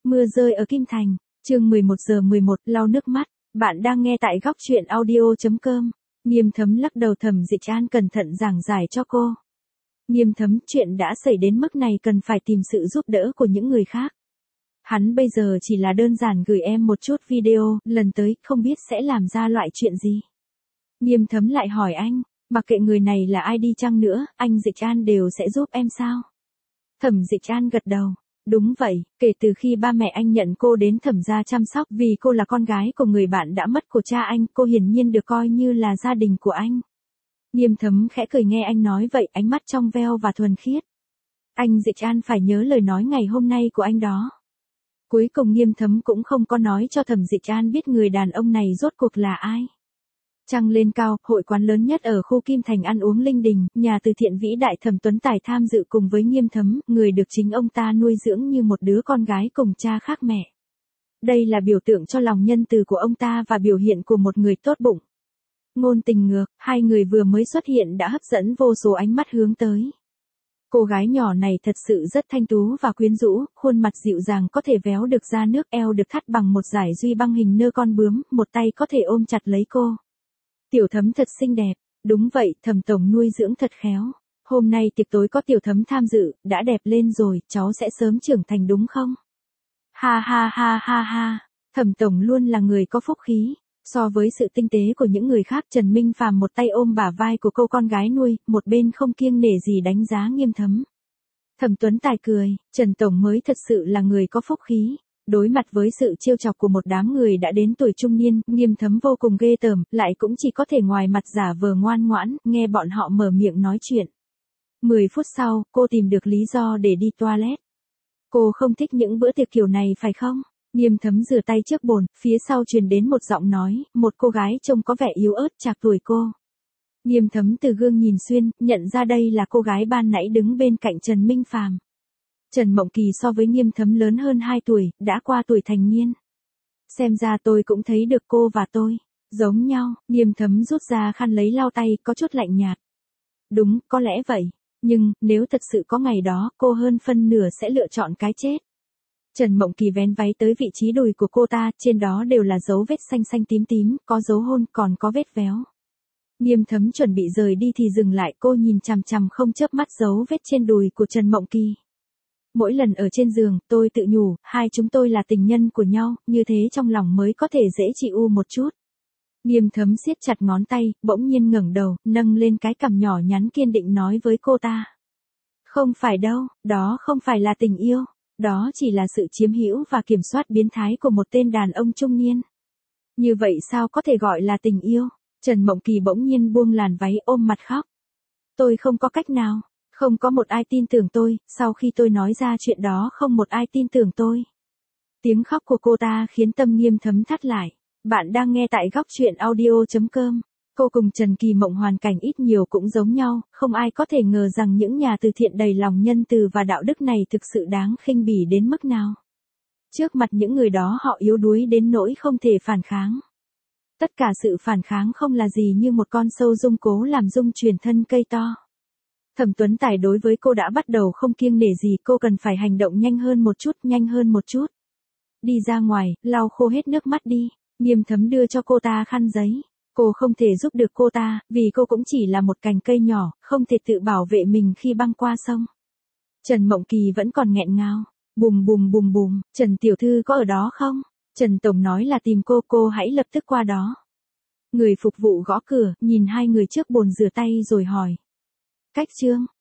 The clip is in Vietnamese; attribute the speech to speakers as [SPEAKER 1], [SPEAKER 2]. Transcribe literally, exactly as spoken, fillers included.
[SPEAKER 1] Mưa rơi ở Kim Thành, chương mười một giờ mười một, lau nước mắt. Bạn đang nghe tại góc truyện audio chấm com. Nghiêm Thấm lắc đầu, Thẩm Dịch An cẩn thận giảng giải cho cô. Nghiêm Thấm, chuyện đã xảy đến mức này cần phải tìm sự giúp đỡ của những người khác. Hắn bây giờ chỉ là đơn giản gửi em một chút video, lần tới không biết sẽ làm ra loại chuyện gì. Nghiêm Thấm lại hỏi anh, mặc kệ người này là ai đi chăng nữa, anh Dịch An đều sẽ giúp em sao? Thẩm Dịch An gật đầu. Đúng vậy, kể từ khi ba mẹ anh nhận cô đến Thẩm gia chăm sóc, vì cô là con gái của người bạn đã mất của cha anh, cô hiển nhiên được coi như là gia đình của anh. Nghiêm Thấm khẽ cười nghe anh nói vậy, ánh mắt trong veo và thuần khiết. Anh Dịch An phải nhớ lời nói ngày hôm nay của anh đó. Cuối cùng Nghiêm Thấm cũng không có nói cho Thẩm Dịch An biết người đàn ông này rốt cuộc là ai. Trăng lên cao, hội quán lớn nhất ở khu Kim Thành ăn uống linh đình, nhà từ thiện vĩ đại Thẩm Tuấn Tài tham dự cùng với Nghiêm Thấm, người được chính ông ta nuôi dưỡng như một đứa con gái cùng cha khác mẹ. Đây là biểu tượng cho lòng nhân từ của ông ta và biểu hiện của một người tốt bụng. Ngôn tình ngược, hai người vừa mới xuất hiện đã hấp dẫn vô số ánh mắt hướng tới. Cô gái nhỏ này thật sự rất thanh tú và quyến rũ, khuôn mặt dịu dàng có thể véo được ra nước, eo được thắt bằng một dải duy băng hình nơ con bướm, một tay có thể ôm chặt lấy cô. Tiểu Thấm thật xinh đẹp, đúng vậy, Thẩm tổng nuôi dưỡng thật khéo. Hôm nay tiệc tối có Tiểu Thấm tham dự, đã đẹp lên rồi, cháu sẽ sớm trưởng thành đúng không? Ha ha ha ha ha, Thẩm tổng luôn là người có phúc khí. So với sự tinh tế của những người khác, Trần Minh Phàm một tay ôm bả vai của cô con gái nuôi, một bên không kiêng nể gì đánh giá Nghiêm Thấm. Thẩm Tuấn Tài cười, Trần tổng mới thật sự là người có phúc khí. Đối mặt với sự trêu chọc của một đám người đã đến tuổi trung niên, Nghiêm Thấm vô cùng ghê tởm, lại cũng chỉ có thể ngoài mặt giả vờ ngoan ngoãn, nghe bọn họ mở miệng nói chuyện. Mười phút sau, cô tìm được lý do để đi toilet. Cô không thích những bữa tiệc kiểu này phải không? Nghiêm Thấm rửa tay trước bồn, phía sau truyền đến một giọng nói, một cô gái trông có vẻ yếu ớt chạc tuổi cô. Nghiêm Thấm từ gương nhìn xuyên, nhận ra đây là cô gái ban nãy đứng bên cạnh Trần Minh Phàm. Trần Mộng Kỳ so với Nghiêm Thấm lớn hơn hai tuổi, đã qua tuổi thành niên. Xem ra tôi cũng thấy được cô và tôi giống nhau. Nghiêm Thấm rút ra khăn lấy lau tay, có chút lạnh nhạt. Đúng, có lẽ vậy. Nhưng, nếu thật sự có ngày đó, cô hơn phân nửa sẽ lựa chọn cái chết. Trần Mộng Kỳ vén váy tới vị trí đùi của cô ta, trên đó đều là dấu vết xanh xanh tím tím, có dấu hôn, còn có vết véo. Nghiêm Thấm chuẩn bị rời đi thì dừng lại, cô nhìn chằm chằm không chớp mắt dấu vết trên đùi của Trần Mộng Kỳ. Mỗi lần ở trên giường, tôi tự nhủ, hai chúng tôi là tình nhân của nhau, như thế trong lòng mới có thể dễ chịu u một chút. Nghiêm Thấm siết chặt ngón tay, bỗng nhiên ngẩng đầu, nâng lên cái cằm nhỏ nhắn kiên định nói với cô ta. Không phải đâu, đó không phải là tình yêu, đó chỉ là sự chiếm hữu và kiểm soát biến thái của một tên đàn ông trung niên. Như vậy sao có thể gọi là tình yêu? Trần Mộng Kỳ bỗng nhiên buông làn váy ôm mặt khóc. Tôi không có cách nào. Không có một ai tin tưởng tôi, sau khi tôi nói ra chuyện đó không một ai tin tưởng tôi. Tiếng khóc của cô ta khiến tâm Nghiêm Thấm thắt lại. Bạn đang nghe tại góc truyện audio chấm com. Cô cùng Trần Kỳ Mộng hoàn cảnh ít nhiều cũng giống nhau, không ai có thể ngờ rằng những nhà từ thiện đầy lòng nhân từ và đạo đức này thực sự đáng khinh bỉ đến mức nào. Trước mặt những người đó họ yếu đuối đến nỗi không thể phản kháng. Tất cả sự phản kháng không là gì như một con sâu rung cố làm rung chuyển thân cây to. Thẩm Tuấn Tài đối với cô đã bắt đầu không kiêng nể gì, cô cần phải hành động nhanh hơn một chút, nhanh hơn một chút. Đi ra ngoài, lau khô hết nước mắt đi. Nghiêm Thấm đưa cho cô ta khăn giấy. Cô không thể giúp được cô ta, vì cô cũng chỉ là một cành cây nhỏ, không thể tự bảo vệ mình khi băng qua sông. Trần Mộng Kỳ vẫn còn nghẹn ngào. Bùm bùm bùm bùm, Trần tiểu thư có ở đó không? Trần tổng nói là tìm cô, cô hãy lập tức qua đó. Người phục vụ gõ cửa, nhìn hai người trước bồn rửa tay rồi hỏi. Cách trương,